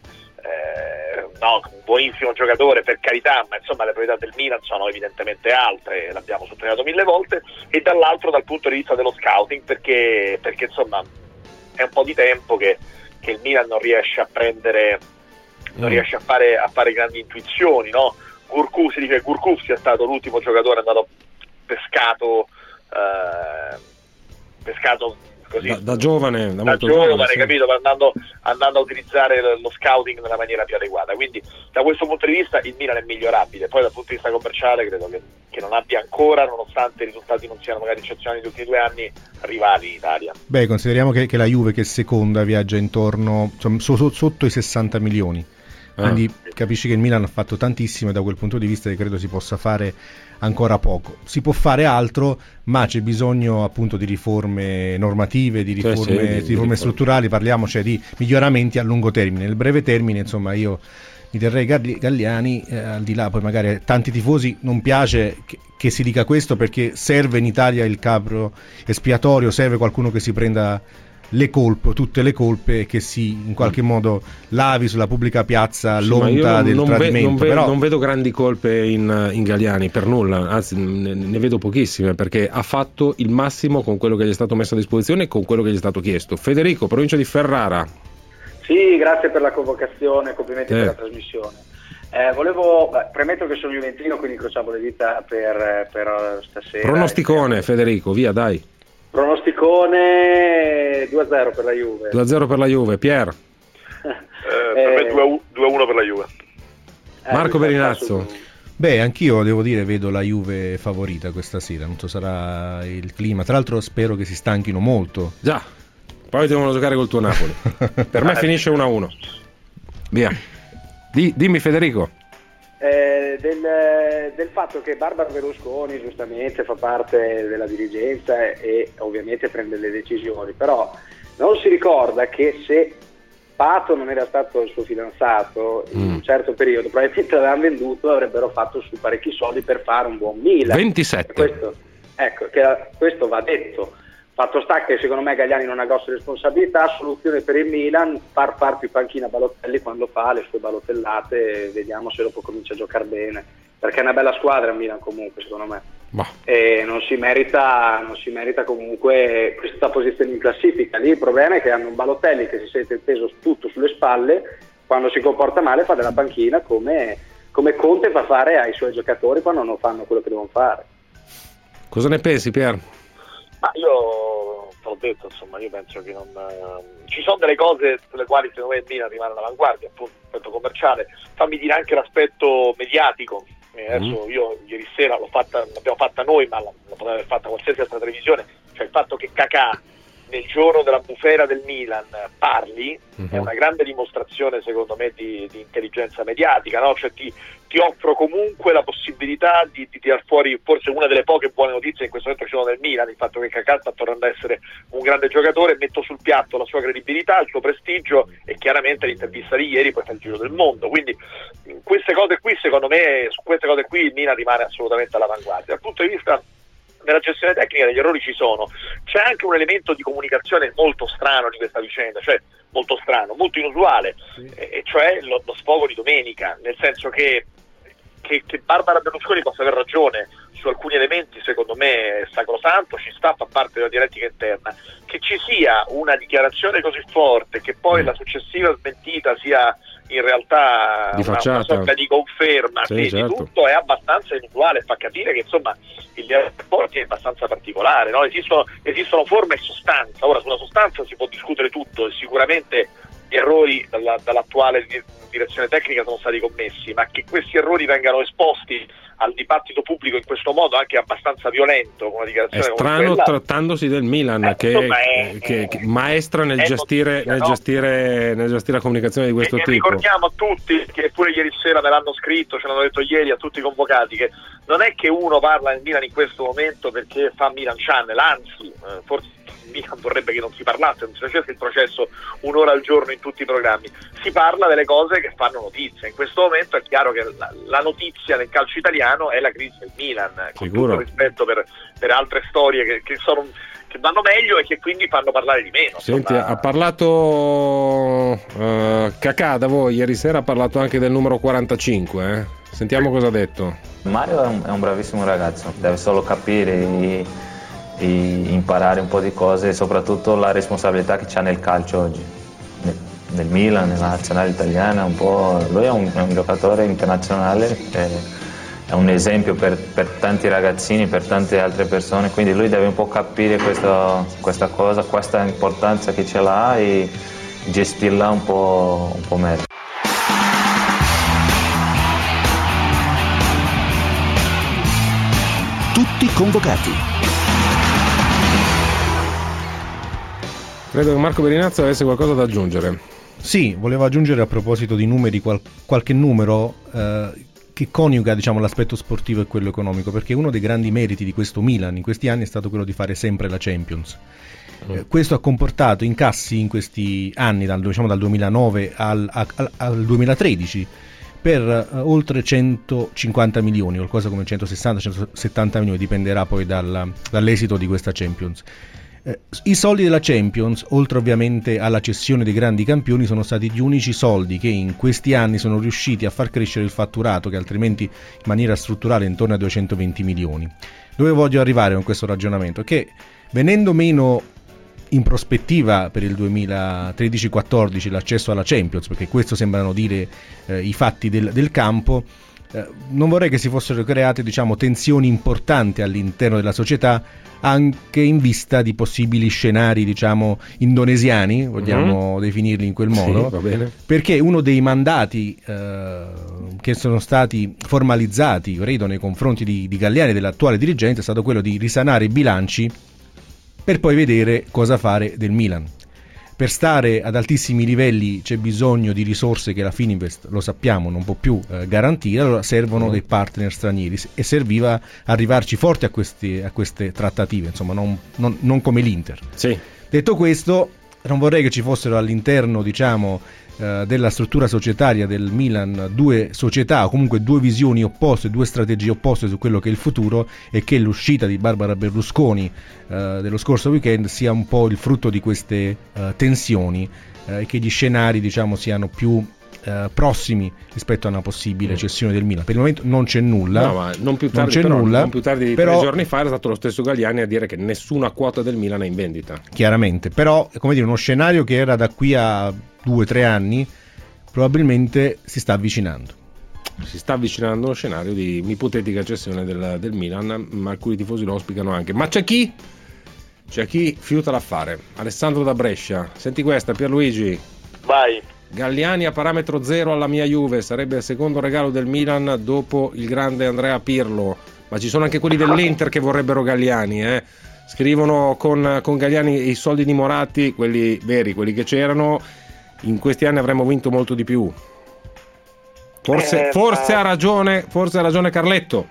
eh, no, un buonissimo giocatore per carità, ma insomma le priorità del Milan sono evidentemente altre, l'abbiamo sottolineato mille volte, e dall'altro dal punto di vista dello scouting, perché, perché insomma è un po' di tempo che, che il Milan non riesce a prendere, non mm. riesce a fare, a fare grandi intuizioni, no? Gurku, si dice che Gurku sia stato l'ultimo giocatore andato pescato eh, pescato così da, da giovane da, da molto giovane, giovane sì. capito, andando, andando a utilizzare lo scouting nella maniera più adeguata, quindi da questo punto di vista il Milan è migliorabile. Poi dal punto di vista commerciale credo che, che non abbia ancora, nonostante i risultati non siano magari eccezionali negli ultimi due anni, rivali in Italia. Beh, consideriamo che, che la Juve, che è seconda, viaggia intorno, insomma, so, sotto i sessanta milioni, quindi ah. capisci che il Milan ha fatto tantissimo, e da quel punto di vista che credo si possa fare ancora poco. Si può fare altro, ma c'è bisogno appunto di riforme normative, di riforme, cioè, sì, di, di riforme di strutturali, parliamo cioè di miglioramenti a lungo termine. Nel breve termine, insomma, io mi terrei Galliani, eh, al di là poi magari a tanti tifosi non piace che, che si dica questo, perché serve in Italia il capro espiatorio, serve qualcuno che si prenda le colpe, tutte le colpe, e che si in qualche modo lavi sulla pubblica piazza sì, l'onta non, del non tradimento. Ve, non, ve, però... non vedo grandi colpe in, in Galliani, per nulla, anzi ne, ne vedo pochissime, perché ha fatto il massimo con quello che gli è stato messo a disposizione e con quello che gli è stato chiesto. Federico, provincia di Ferrara. Sì, grazie per la convocazione, complimenti eh. per la trasmissione. Eh, volevo, beh, premetto che sono juventino, quindi incrociamo le dita per, per stasera. Pronosticone, eh. Federico, via, dai. Pronosticone due a zero per la Juve. due a zero per la Juve, Pier. Eh, per me due a uno per la Juve. Eh, Marco Berinazzo. Beh, anch'io devo dire, vedo la Juve favorita questa sera, non so sarà il clima, tra l'altro spero che si stanchino molto. Già, poi devono giocare col tuo Napoli. Per me finisce uno a uno. Via. Di, dimmi Federico. Eh, del, del fatto che Barbara Berlusconi giustamente fa parte della dirigenza e, e ovviamente prende le decisioni, però non si ricorda che se Pato non era stato il suo fidanzato in mm. un certo periodo, probabilmente l'avevano venduto, avrebbero fatto su parecchi soldi per fare un buon Milan. ventisette. Questo, ecco, che questo va detto. Fatto sta che secondo me Galliani non ha grosse responsabilità. Soluzione per il Milan: far far più panchina Balotelli quando fa le sue balotellate, vediamo se dopo comincia a giocare bene, perché è una bella squadra il Milan comunque, secondo me. Bah. E non si merita non si merita comunque questa posizione in classifica. Lì il problema è che hanno un Balotelli che si sente il peso tutto sulle spalle, quando si comporta male fa della panchina, come, come Conte fa fare ai suoi giocatori quando non fanno quello che devono fare. Cosa ne pensi, Pier? Ma io te l'ho detto, insomma, io penso che non uh, ci sono delle cose sulle quali secondo me il Milan rimane all'avanguardia, appunto l'aspetto commerciale. Fammi dire anche l'aspetto mediatico. Eh, adesso io ieri sera l'ho fatta, l'abbiamo fatta noi, ma la, la poteva aver fatta qualsiasi altra televisione, cioè il fatto che Kakà nel giorno della bufera del Milan parli uh-huh. è una grande dimostrazione secondo me di, di intelligenza mediatica, no? Cioè ti, ti offro comunque la possibilità di, di tirar fuori forse una delle poche buone notizie in questo momento ci sono del Milan, il fatto che Kakà sta tornando a essere un grande giocatore, metto sul piatto la sua credibilità, il suo prestigio, e chiaramente l'intervista di ieri poi fa il giro del mondo, quindi queste cose qui secondo me, su queste cose qui il Milan rimane assolutamente all'avanguardia. Dal punto di vista della gestione tecnica degli errori ci sono, c'è anche un elemento di comunicazione molto strano di questa vicenda, cioè molto strano, molto inusuale, sì. e cioè lo, lo sfogo di domenica, nel senso che, che, che Barbara Berlusconi possa aver ragione su alcuni elementi, secondo me è sacrosanto, ci sta, fa parte della dialettica interna, che ci sia una dichiarazione così forte che poi mm. la successiva smentita sia in realtà di una, una sorta di conferma sì, sì, certo. di tutto, è abbastanza inusuale, fa capire che insomma il rapporto è abbastanza particolare, no? esistono, esistono forma e sostanza. Ora sulla sostanza si può discutere tutto e sicuramente gli errori dalla, dall'attuale direzione tecnica sono stati commessi, ma che questi errori vengano esposti al dibattito pubblico in questo modo anche abbastanza violento, con una dichiarazione è strano come quella, trattandosi del Milan eh, che, insomma, è, che, che maestra nel gestire, notizia, nel, no? gestire, nel gestire la comunicazione di questo e, tipo. E ricordiamo a tutti che pure ieri sera me l'hanno scritto, ce l'hanno detto ieri a tutti i convocati, che non è che uno parla del Milan in questo momento perché fa Milan Channel, anzi eh, forse Milan vorrebbe che non si parlasse, non si facesse il processo un'ora al giorno in tutti i programmi, si parla delle cose che fanno notizia. In questo momento è chiaro che la, la notizia nel calcio italiano è la crisi del Milan, con Sicuro. tutto rispetto per, per altre storie che, che sono che vanno meglio e che quindi fanno parlare di meno. Senti, insomma. ha parlato uh, Kakà da voi ieri sera, ha parlato anche del numero quarantacinque, eh? Sentiamo cosa ha detto. Mario è un, è un bravissimo ragazzo, deve solo capire e, e imparare un po' di cose e soprattutto la responsabilità che c'ha nel calcio oggi, nel, nel Milan, nella nazionale italiana, un po'. Lui è un, è un giocatore internazionale, è, è un esempio per, per tanti ragazzini, per tante altre persone, quindi lui deve un po' capire questo, questa cosa, questa importanza che ce l'ha e gestirla un po', un po' meglio. Tutti convocati. Credo che Marco Berinazzo avesse qualcosa da aggiungere. Sì, volevo aggiungere a proposito di numeri qual- qualche numero eh, che coniuga, diciamo, l'aspetto sportivo e quello economico, perché uno dei grandi meriti di questo Milan in questi anni è stato quello di fare sempre la Champions. Mm. Eh, questo ha comportato incassi in questi anni, dal, diciamo, dal duemilanove al, al, al duemilatredici, per uh, oltre centocinquanta milioni, qualcosa come centosessanta centosettanta milioni, dipenderà poi dal, dall'esito di questa Champions. Eh, I soldi della Champions, oltre ovviamente alla cessione dei grandi campioni, sono stati gli unici soldi che in questi anni sono riusciti a far crescere il fatturato, che altrimenti in maniera strutturale è intorno a duecentoventi milioni. Dove voglio arrivare con questo ragionamento? Che venendo meno in prospettiva per il duemilatredici quattordici l'accesso alla Champions, perché questo sembrano dire eh, i fatti del, del campo, eh, non vorrei che si fossero create, diciamo, tensioni importanti all'interno della società, anche in vista di possibili scenari, diciamo, indonesiani, vogliamo mm-hmm. definirli in quel modo, sì, va bene. Perché uno dei mandati eh, che sono stati formalizzati, credo, nei confronti di, di Galliani e dell'attuale dirigente è stato quello di risanare i bilanci per poi vedere cosa fare del Milan. Per stare ad altissimi livelli c'è bisogno di risorse che la Fininvest, lo sappiamo, non può più eh, garantire, allora servono dei partner stranieri e serviva arrivarci forti a queste, a queste trattative, insomma, non, non, non come l'Inter. Sì. Detto questo, non vorrei che ci fossero all'interno, diciamo, eh, della struttura societaria del Milan due società o comunque due visioni opposte, due strategie opposte su quello che è il futuro, e che l'uscita di Barbara Berlusconi eh, dello scorso weekend sia un po' il frutto di queste eh, tensioni eh, e che gli scenari, diciamo, siano più Uh, prossimi rispetto a una possibile cessione del Milan. Per il momento non c'è nulla, no, ma non più tardi, non c'è però, nulla, non più tardi di però, tre giorni fa era stato lo stesso Galliani a dire che nessuna quota del Milan è in vendita. Chiaramente, però, come dire, uno scenario che era da qui a due o tre anni probabilmente si sta avvicinando. Si sta avvicinando uno scenario di un'ipotetica cessione del, del Milan, ma alcuni tifosi lo auspicano anche. Ma c'è chi? C'è chi fiuta l'affare. Alessandro da Brescia. Senti questa, Pierluigi. Vai. Galliani a parametro zero alla mia Juve, sarebbe il secondo regalo del Milan dopo il grande Andrea Pirlo, ma ci sono anche quelli dell'Inter che vorrebbero Galliani, eh? Scrivono con, con Galliani i soldi di Moratti, quelli veri, quelli che c'erano, in questi anni avremmo vinto molto di più. Forse, eh, forse ma... ha ragione, forse ha ragione Carletto.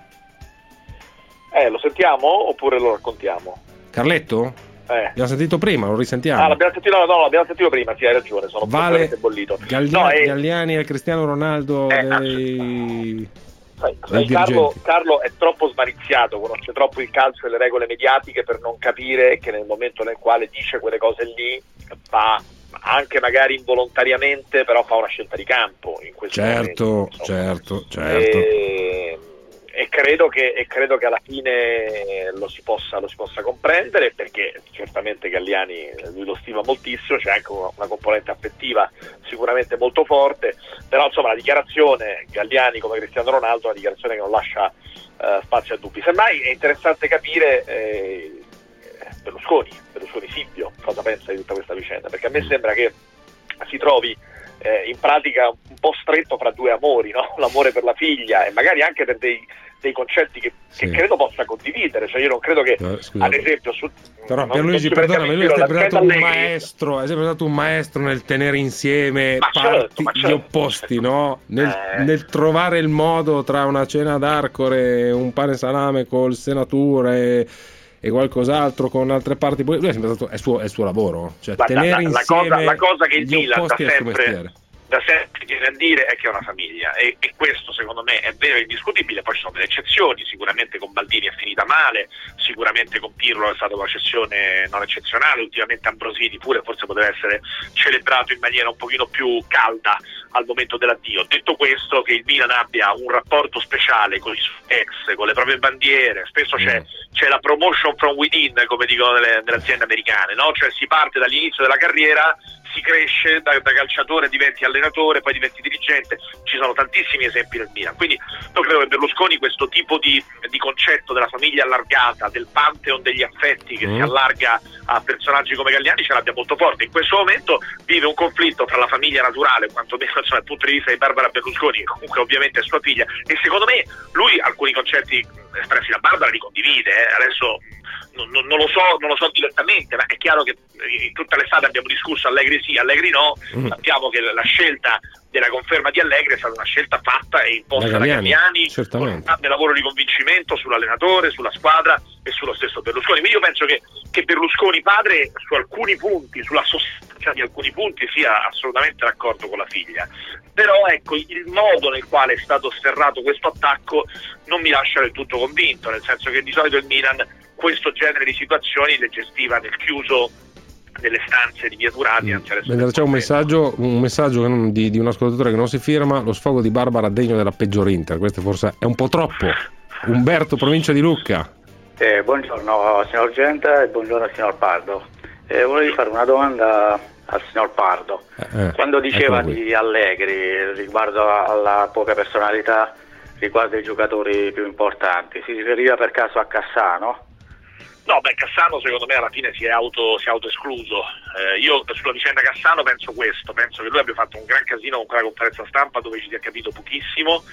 Eh, lo sentiamo oppure lo raccontiamo? Carletto? Eh. L'abbiamo sentito prima, lo risentiamo. Ah, l'abbiamo sentito, no, no, l'abbiamo sentito prima, sì, hai ragione, sono vale completamente bollito. Gallia- no, eh, Galliani è Cristiano Ronaldo eh, dei... sai, sai, Carlo, Carlo è troppo smaliziato, conosce troppo il calcio e le regole mediatiche per non capire che nel momento nel quale dice quelle cose lì fa anche magari involontariamente, però fa una scelta di campo in questo certo, momento, certo, certo. E... E credo, che, e credo che alla fine lo si possa, lo si possa comprendere, perché certamente Galliani lui lo stima moltissimo, c'è anche una, una componente affettiva sicuramente molto forte, però insomma la dichiarazione Galliani come Cristiano Ronaldo è una dichiarazione che non lascia eh, spazio a dubbi. Semmai è interessante capire eh, Berlusconi, Berlusconi Silvio, cosa pensa di tutta questa vicenda, perché a me sembra che si trovi Eh, in pratica un po' stretto fra due amori, no? L'amore per la figlia e magari anche per dei, dei concetti che, sì. che credo possa condividere, cioè io non credo che no, ad esempio su, però Pierluigi, perdonami, lui è sempre stato un maestro, è sempre stato un maestro nel tenere insieme ma parti, certo, certo. gli opposti, no? Nel, eh. nel trovare il modo tra una cena d'Arcore, un pane e salame col senatore e qualcos'altro con altre parti, lui è sempre stato, è suo, è il suo lavoro, cioè ma tenere la, la, insieme la cosa, la cosa che il gli Milan da opposti sempre, da sempre viene a dire è che è una famiglia e, e questo secondo me è vero e indiscutibile. Poi ci sono delle eccezioni, sicuramente con Baldini è finita male, sicuramente con Pirlo è stata una cessione non eccezionale, ultimamente Ambrosini pure forse poteva essere celebrato in maniera un pochino più calda al momento dell'addio. Detto questo, che il Milan abbia un rapporto speciale con i suoi ex, con le proprie bandiere, spesso c'è, c'è la promotion from within, come dicono nelle, nelle aziende americane, no? Cioè si parte dall'inizio della carriera, si cresce da, da calciatore, diventi allenatore, poi diventi dirigente, ci sono tantissimi esempi nel Milan, quindi io credo che Berlusconi questo tipo di, di concetto della famiglia allargata, del pantheon degli affetti che mm. si allarga a personaggi come Galliani ce l'abbia molto forte. In questo momento vive un conflitto tra la famiglia naturale, quantomeno insomma, dal punto di vista di Barbara Berlusconi, che comunque ovviamente è sua figlia, e secondo me lui alcuni concetti espressi da Barbara li condivide, eh. adesso Non, non, non lo so, non lo so direttamente, ma è chiaro che in tutta l'estate abbiamo discusso Allegri sì, Allegri no, mm. sappiamo che la scelta della conferma di Allegri è stata una scelta fatta e imposta da Galliani, con un grande lavoro di convincimento sull'allenatore, sulla squadra e sullo stesso Berlusconi. Quindi io penso che, che Berlusconi padre su alcuni punti, sulla sostanza di alcuni punti sia assolutamente d'accordo con la figlia, però ecco il modo nel quale è stato sferrato questo attacco non mi lascia del tutto convinto, nel senso che di solito il Milan questo genere di situazioni le gestiva nel chiuso delle stanze di via Turati. Mm. C'è un messaggio, un messaggio di, di un ascoltatore che non si firma: lo sfogo di Barbara degno della peggior Inter. Questo forse è un po' troppo. Umberto, provincia di Lucca. Eh, buongiorno signor Genta e buongiorno al signor Pardo. Eh, volevo fare una domanda al signor Pardo. Eh, eh, Quando diceva di Allegri riguardo alla poca personalità riguardo ai giocatori più importanti, si riferiva per caso a Cassano? No, beh, Cassano secondo me alla fine si è auto si è autoescluso. Eh, io sulla vicenda Cassano penso questo, penso che lui abbia fatto un gran casino con quella conferenza stampa dove ci si è capito pochissimo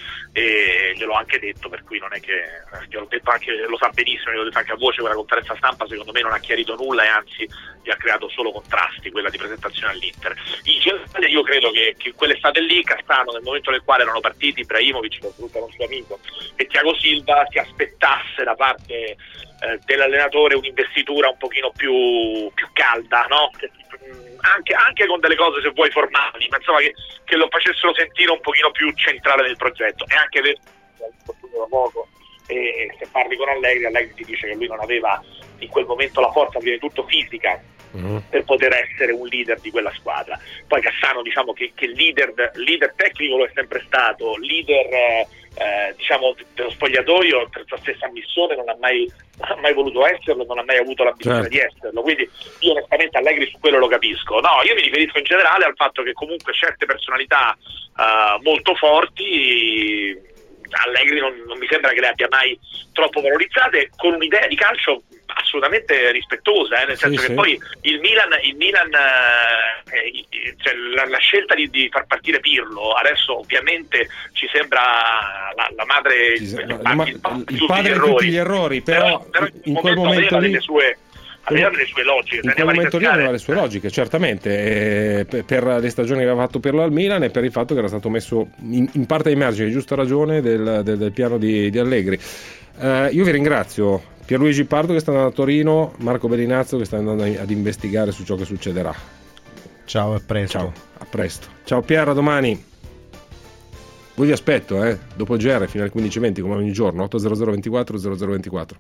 e gliel'ho anche detto, per cui non è che gliel'ho detto anche, lo sa benissimo, gliel'ho detto anche a voce, quella conferenza stampa secondo me non ha chiarito nulla e anzi gli ha creato solo contrasti, quella di presentazione all'Inter. In generale io credo che, che quell'estate lì Cassano, nel momento nel quale erano partiti Ibrahimovic, che sfrutta un suo amico, e Thiago Silva, si aspettasse da parte eh, dell'allenatore un'investitura un pochino più, più calda, no? Anche, anche con delle cose, se vuoi, formali, ma insomma che, che lo facessero sentire un pochino più centrale nel progetto. È anche vero da poco, e se parli con Allegri, Allegri ti dice che lui non aveva in quel momento la forza prima di tutto fisica mm. per poter essere un leader di quella squadra. Poi Cassano, diciamo che, che leader, leader tecnico lo è sempre stato, leader eh, eh, diciamo dello spogliatoio per sua stessa ammissione non ha mai, non ha mai voluto esserlo, non ha mai avuto l'ambizione certo. di esserlo, quindi io onestamente Allegri su quello lo capisco. No, io mi riferisco in generale al fatto che comunque certe personalità uh, molto forti Allegri non, non mi sembra che le abbia mai troppo valorizzate, con un'idea di calcio assolutamente rispettosa, eh, nel senso sì, che sì. poi il Milan, il Milan eh, cioè la, la scelta di, di far partire Pirlo adesso ovviamente ci sembra la, la madre sì, il, la, ma, il, il padre di tutti gli errori, però, però, però in, in quel momento, momento lì le sue aveva delle sue logiche, in quel momento lì aveva le sue logiche, certamente, eh, per, per le stagioni che aveva fatto Pirlo al Milan e per il fatto che era stato messo in, in parte ai margini, giusta ragione, del, del, del piano di, di Allegri. Eh, io vi ringrazio, Pierluigi Pardo che sta andando a Torino, Marco Bellinazzo che sta andando ad investigare su ciò che succederà. Ciao, a presto. Ciao, a presto. Ciao Pier, a domani. Voi vi aspetto, eh, dopo il G R fino alle quindici e venti come ogni giorno, otto zero zero ventiquattro zero zero ventiquattro.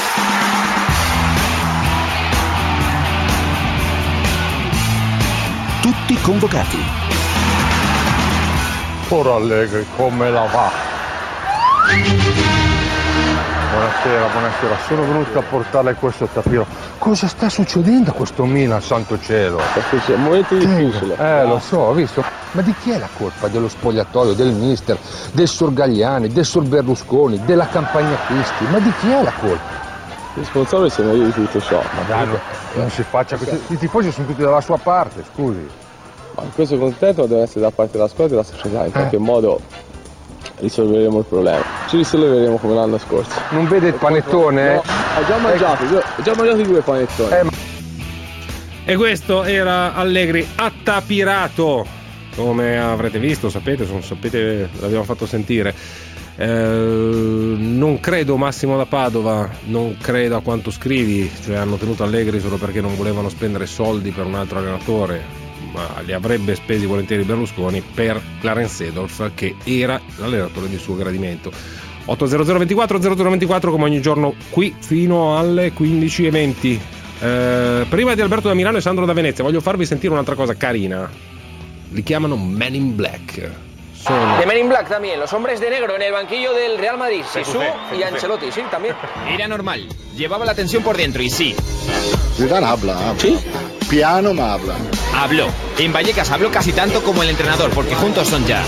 Tutti convocati. Ora Allegri, come la va? Buonasera, buonasera. Sono venuto a portare questo tapiro. Cosa sta succedendo a questo Milan, santo cielo? È un momento difficile. Eh, lo so, ho visto. Ma di chi è la colpa? Dello spogliatoio, del mister, del Sur Galliani, del Sur Berlusconi, della campagna acquisti? Ma di chi è la colpa? I responsabili sono io di tutto ciò. Ma dai, non, non si faccia così. I tifosi sono tutti dalla sua parte, scusi. Ma in questo contesto deve essere da parte della squadra e della società. In qualche eh. modo risolveremo il problema. Ci risolveremo come l'anno scorso. Non vede il panettone? No, ho già mangiato, eh. ho già mangiato due panettoni. Eh, ma... E questo era Allegri attapirato, come avrete visto, sapete, non sapete, l'abbiamo fatto sentire. Eh, non credo Massimo da Padova, non credo a quanto scrivi, cioè hanno tenuto Allegri solo perché non volevano spendere soldi per un altro allenatore, ma li avrebbe spesi volentieri Berlusconi per Clarence Seedorf, che era l'allenatore di suo gradimento. otto zero zero ventiquattro zero zero ventiquattro come ogni giorno qui fino alle quindici e venti. Eh, prima di Alberto da Milano e Sandro da Venezia voglio farvi sentire un'altra cosa carina. Li chiamano Men in Black. Sono... De Men in Black también, los hombres de negro en el banquillo del Real Madrid, Sisu y Ancelotti, sí, también. Era normal, llevaba la tensión por dentro y sí. Zidane habla, habla. ¿Sí? Piano ma habla. Habló, en Vallecas habló casi tanto como el entrenador, porque juntos son ya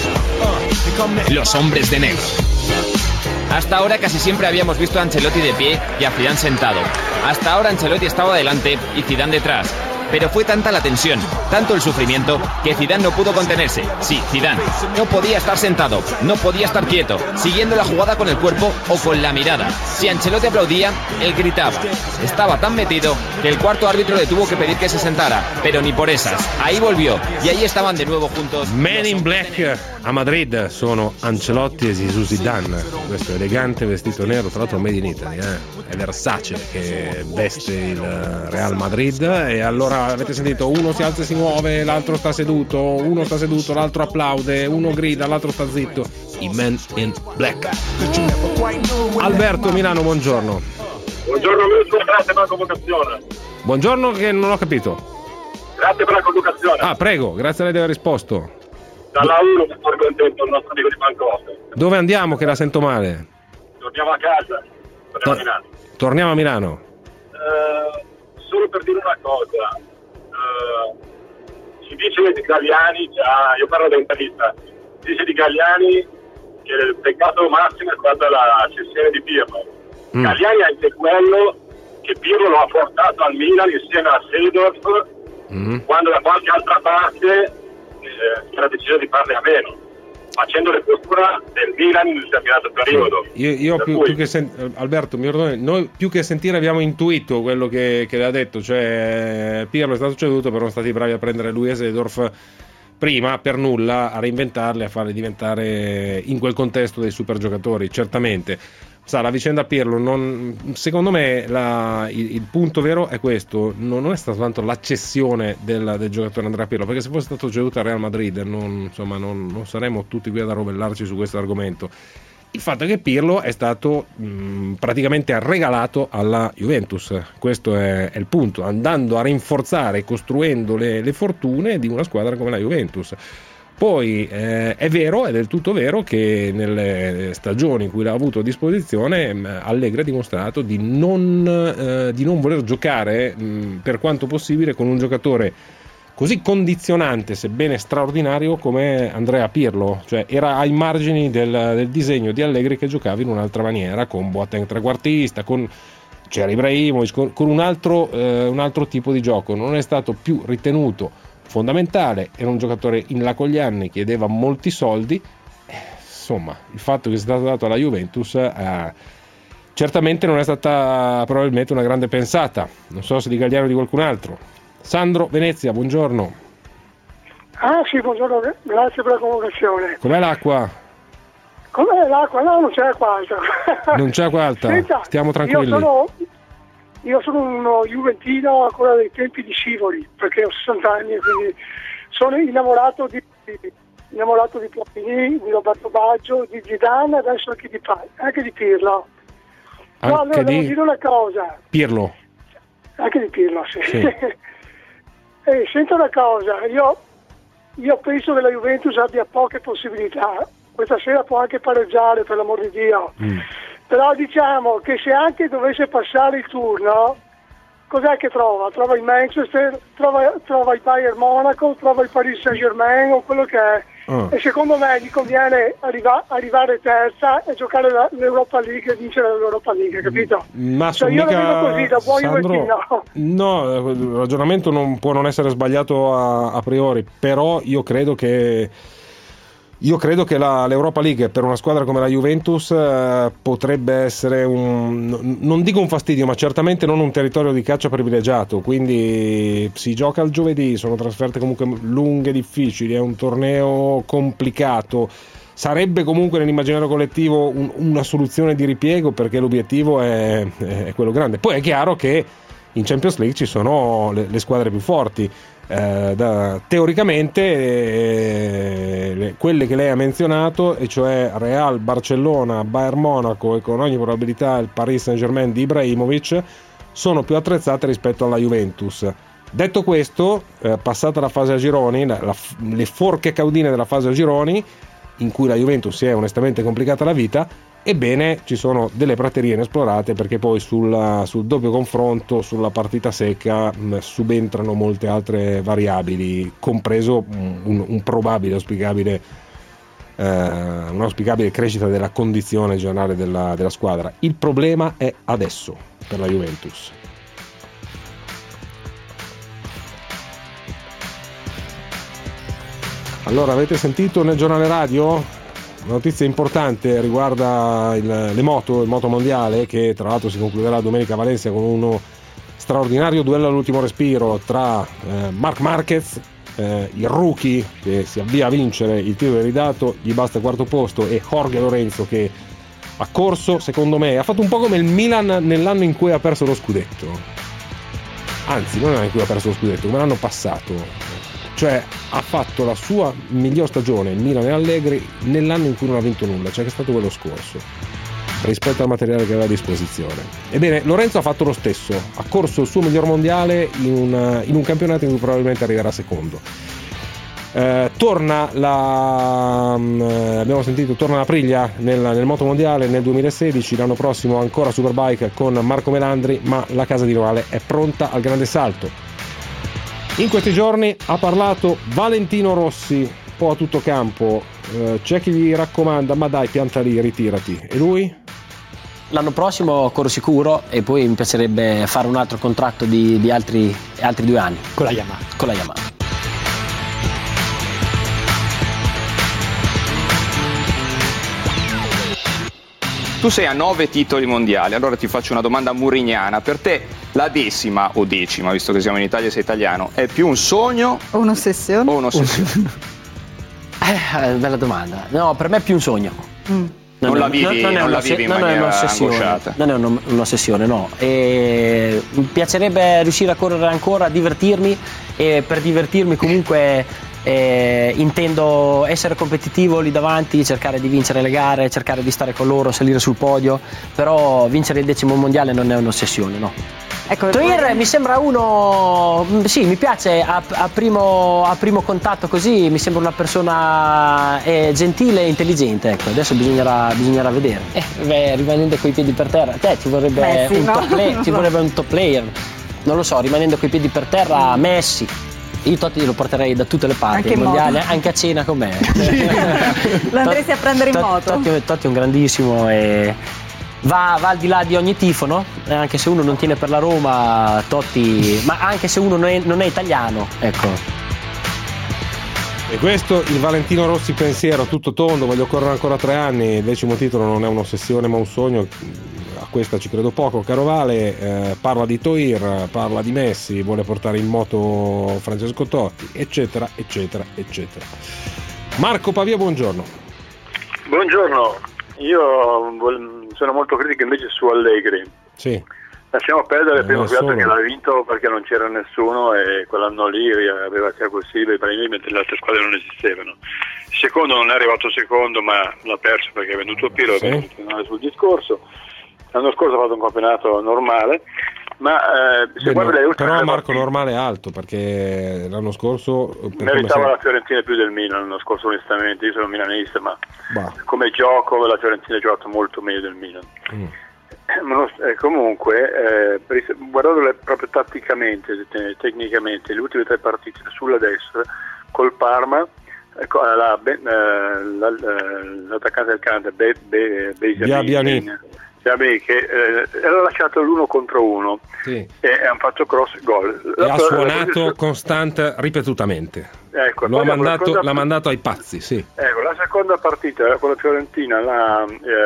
los hombres de negro. Hasta ahora casi siempre habíamos visto a Ancelotti de pie y a Zidane sentado. Hasta ahora Ancelotti estaba delante y Zidane detrás. Pero fue tanta la tensión, tanto el sufrimiento, que Zidane no pudo contenerse. Sí, Zidane. No podía estar sentado, no podía estar quieto, siguiendo la jugada con el cuerpo o con la mirada. Si Ancelotti aplaudía, él gritaba. Estaba tan metido que el cuarto árbitro le tuvo que pedir que se sentara, pero ni por esas. Ahí volvió, y ahí estaban de nuevo juntos. Men in Black a Madrid sono Ancelotti e Zidane. Questo elegante vestito nero, tra l'altro made in Italy, eh? È Versace che veste il Real Madrid. E allora avete sentito, uno si alza e si muove, l'altro sta seduto, uno sta seduto, l'altro applaude, uno grida, l'altro sta zitto. I Men in Black. Alberto Milano, buongiorno. Buongiorno Mirko, grazie per la convocazione. Buongiorno, che non ho capito. Grazie per la convocazione. Ah, prego, grazie a lei di aver risposto. Dalla uno mi sto contento il nostro amico di Pancotto. Dove andiamo che la sento male? Torniamo a casa, torniamo a Milano. Torniamo a Milano. Uh, solo per dire una cosa, uh, si dice di Galliani, già, io parlo da interista, si dice di Galliani che il peccato massimo è stata la cessione di Pirlo. Mm. Galliani è anche quello che Pirlo lo ha portato al Milan insieme a Seedorf, mm. quando da qualche altra parte eh, si era deciso di farne a meno, facendo le postura del Milan in un determinato periodo. Io, io più, cui... più che sen- Alberto, mi perdoni, noi più che sentire abbiamo intuito quello che, che le ha detto, cioè Pirlo è stato ceduto, però sono stati bravi a prendere lui e Seedorf prima per nulla, a reinventarli, a farli diventare in quel contesto dei super giocatori, certamente. sa, la vicenda Pirlo, non, secondo me la, il, il punto vero è questo, non, non è stato tanto l'accessione del, del giocatore Andrea Pirlo, perché se fosse stato ceduto al Real Madrid non, insomma, non, non saremmo tutti qui ad arrovellarci su questo argomento. Il fatto è che Pirlo è stato mh, praticamente regalato alla Juventus, questo è, è il punto, andando a rinforzare e costruendo le, le fortune di una squadra come la Juventus. Poi eh, è vero, è del tutto vero che nelle stagioni in cui l'ha avuto a disposizione Allegri ha dimostrato di non, eh, di non voler giocare mh, per quanto possibile con un giocatore così condizionante, sebbene straordinario, come Andrea Pirlo, cioè era ai margini del, del disegno di Allegri, che giocava in un'altra maniera, con Boateng trequartista, con c'era Ibrahimovic, con, con un, altro, eh, un altro tipo di gioco. Non è stato più ritenuto fondamentale, era un giocatore in là con gli anni, chiedeva molti soldi, eh, insomma il fatto che sia stato dato alla Juventus eh, certamente non è stata probabilmente una grande pensata, non so se di Galliano o di qualcun altro. Sandro Venezia, buongiorno. Ah sì, buongiorno, grazie per la convocazione. Com'è l'acqua? Com'è l'acqua? No, non c'è acqua alta. Non c'è acqua alta? Senta, stiamo tranquilli. Io sono, io sono uno juventino ancora dei tempi di Scivoli, perché ho sessanta anni e quindi sono innamorato di, innamorato di Platini, di Roberto Baggio, di Zidane, adesso anche di, anche di Pirlo. Anche no, allora, di devo dire una cosa. Pirlo? Anche di Pirlo, sì. sì. eh, sento una cosa, io, io penso che la Juventus abbia poche possibilità. Questa sera può anche pareggiare, per l'amor di Dio. Mm. Però diciamo che se anche dovesse passare il turno, cos'è che trova? Trova il Manchester, trova, trova il Bayern Monaco, trova il Paris Saint-Germain o quello che è. Oh. E secondo me gli conviene arriva, arrivare terza e giocare la, l'Europa League e vincere l'Europa League, capito? Ma cioè, io mica, lo vedo così, da buon Sandro, juventino. No, il ragionamento non può non essere sbagliato a, a priori, però io credo che Io credo che la, l'Europa League per una squadra come la Juventus eh, potrebbe essere un, non dico un fastidio, ma certamente non un territorio di caccia privilegiato, quindi si gioca il giovedì, sono trasferte comunque lunghe, difficili, è un torneo complicato, sarebbe comunque nell'immaginario collettivo un, una soluzione di ripiego, perché l'obiettivo è, è quello grande. Poi è chiaro che in Champions League ci sono le, le squadre più forti. Eh, da, teoricamente eh, le, quelle che lei ha menzionato, e cioè Real, Barcellona, Bayern Monaco e con ogni probabilità il Paris Saint-Germain di Ibrahimovic, sono più attrezzate rispetto alla Juventus. Detto questo, eh, passata la fase a gironi, la, la, le forche caudine della fase a gironi, in cui la Juventus si è onestamente complicata la vita, ebbene ci sono delle praterie inesplorate, perché poi sul, sul doppio confronto, sulla partita secca, mh, subentrano molte altre variabili, compreso un, un probabile auspicabile eh, un'auspicabile crescita della condizione generale della, della squadra. Il problema è adesso per la Juventus. Allora, avete sentito nel giornale radio? Una notizia importante riguarda il, le moto, il moto mondiale, che tra l'altro si concluderà domenica a Valencia con uno straordinario duello all'ultimo respiro tra eh, Marc Marquez, eh, il rookie che si avvia a vincere il titolo ridato, gli basta il quarto posto, e Jorge Lorenzo, che ha corso, secondo me, ha fatto un po' come il Milan nell'anno in cui ha perso lo scudetto, anzi non l'anno in cui ha perso lo scudetto, come l'anno passato. Cioè ha fatto la sua miglior stagione il Milan e Allegri nell'anno in cui non ha vinto nulla, cioè che è stato quello scorso, rispetto al materiale che aveva a disposizione. Ebbene, Lorenzo ha fatto lo stesso, ha corso il suo miglior mondiale in, una, in un campionato in cui probabilmente arriverà secondo. Eh, torna la eh, abbiamo sentito torna la Priglia nel, nel moto mondiale nel duemilasedici, l'anno prossimo ancora Superbike con Marco Melandri, ma la casa di Novale è pronta al grande salto. In questi giorni ha parlato Valentino Rossi, un po' a tutto campo, eh, c'è chi gli raccomanda: ma dai, pianta lì, ritirati. E lui? L'anno prossimo corro sicuro, e poi mi piacerebbe fare un altro contratto di, di altri, altri due anni. Con la Yamaha. Con la Yamaha. Tu sei a nove titoli mondiali, allora ti faccio una domanda murignana. Per te la decima o decima, visto che siamo in Italia e sei italiano, è più un sogno o un'ossessione? O un'ossessione? Eh, bella domanda. No, per me è più un sogno. Mm. non, non la vivi, non, non, non la vivi in non maniera è angosciata. Non è una, un'ossessione, no. E mi piacerebbe riuscire a correre ancora, a divertirmi, e per divertirmi comunque eh, intendo essere competitivo lì davanti, cercare di vincere le gare, cercare di stare con loro, salire sul podio, però vincere il decimo mondiale non è un'ossessione, no. Ecco, Toir poi... mi sembra uno, sì, mi piace a, a, primo, a primo contatto così, mi sembra una persona eh, gentile e intelligente, ecco, adesso bisognerà, bisognerà vedere. Eh, beh, rimanendo coi piedi per terra, te ci vorrebbe, beh, sì, un, no? top play, ci vorrebbe un top player, non lo so, rimanendo coi piedi per terra, Messi. Io Totti lo porterei da tutte le parti, anche, il mondiale, moto. anche a cena con me. Lo andresti a prendere in moto? Totti, Totti è un grandissimo e va, va al di là di ogni tifo, no? Anche se uno non tiene per la Roma, Totti, ma anche se uno non è, non è italiano, ecco. E questo il Valentino Rossi pensiero, tutto tondo, voglio correre ancora tre anni, il decimo titolo non è un'ossessione ma un sogno, a questa ci credo poco. Caro Vale, eh, parla di Toir, parla di Messi, vuole portare in moto Francesco Totti, eccetera, eccetera, eccetera. Marco Pavia, buongiorno. Buongiorno, io sono molto critico invece su Allegri. Sì. Lasciamo perdere il primo piatto solo. che l'ha vinto perché non c'era nessuno e quell'anno lì aveva Thiago Silva e i primi mentre le altre squadre non esistevano. Il secondo non è arrivato secondo ma l'ha perso perché ha venduto Pirlo, sì. Per continuare sul discorso. L'anno scorso ha fatto un campionato normale, ma eh, se Beh, guarda no, le ultime però Marco partite, normale è alto perché l'anno scorso per meritava come la Fiorentina più del Milan l'anno scorso, onestamente. Io sono milanista, ma bah. come gioco la Fiorentina ha giocato molto meglio del Milan. Mm. Eh, comunque eh, guardandole proprio tatticamente, te- tecnicamente, le ultime tre partite sulla destra col Parma, ecco, la, eh, la, eh, l'attaccante del Canada Be, Be, Biabiani che eh, era lasciato l'uno contro uno, sì. E hanno fatto cross gol e ha suonato Constant ripetutamente, ecco, lo ha mandato, seconda... l'ha mandato ai pazzi, sì. Ecco, la seconda partita con la Fiorentina, la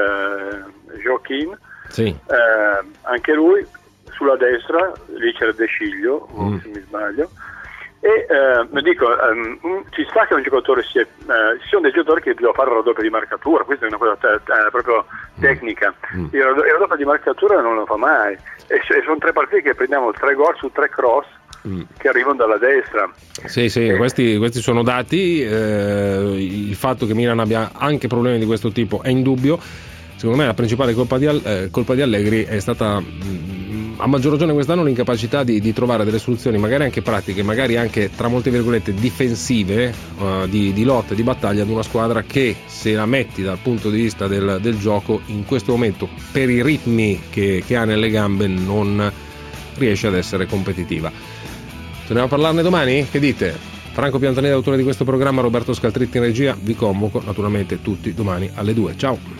eh, Joaquin, sì. eh, anche lui sulla destra, lì c'era De Sciglio, mm. se mi sbaglio, e eh, mi dico, um, ci sta che un giocatore sia, eh, ci sono dei giocatori che devono fare il raddoppio di marcatura, questa è una cosa te- te- proprio tecnica. Mm. Il, rad- il raddoppio di marcatura non lo fa mai, e, e sono tre partite che prendiamo tre gol su tre cross mm. che arrivano dalla destra. Sì, sì, eh. questi, questi sono dati, eh, il fatto che Milan abbia anche problemi di questo tipo è indubbio. Secondo me la principale colpa di, eh, colpa di Allegri è stata mh, a maggior ragione quest'anno l'incapacità di, di trovare delle soluzioni magari anche pratiche, magari anche tra molte virgolette difensive, uh, di, di lotta e di battaglia ad una squadra che, se la metti dal punto di vista del, del gioco, in questo momento per i ritmi che, che ha nelle gambe non riesce ad essere competitiva. Torniamo a parlarne domani? Che dite? Franco Piantanelli, autore di questo programma, Roberto Scaltritti in regia, vi convoco naturalmente tutti domani alle due. Ciao!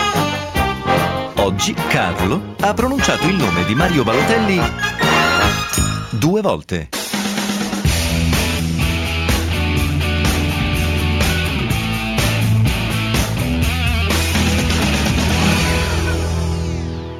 Oggi Carlo ha pronunciato il nome di Mario Balotelli due volte.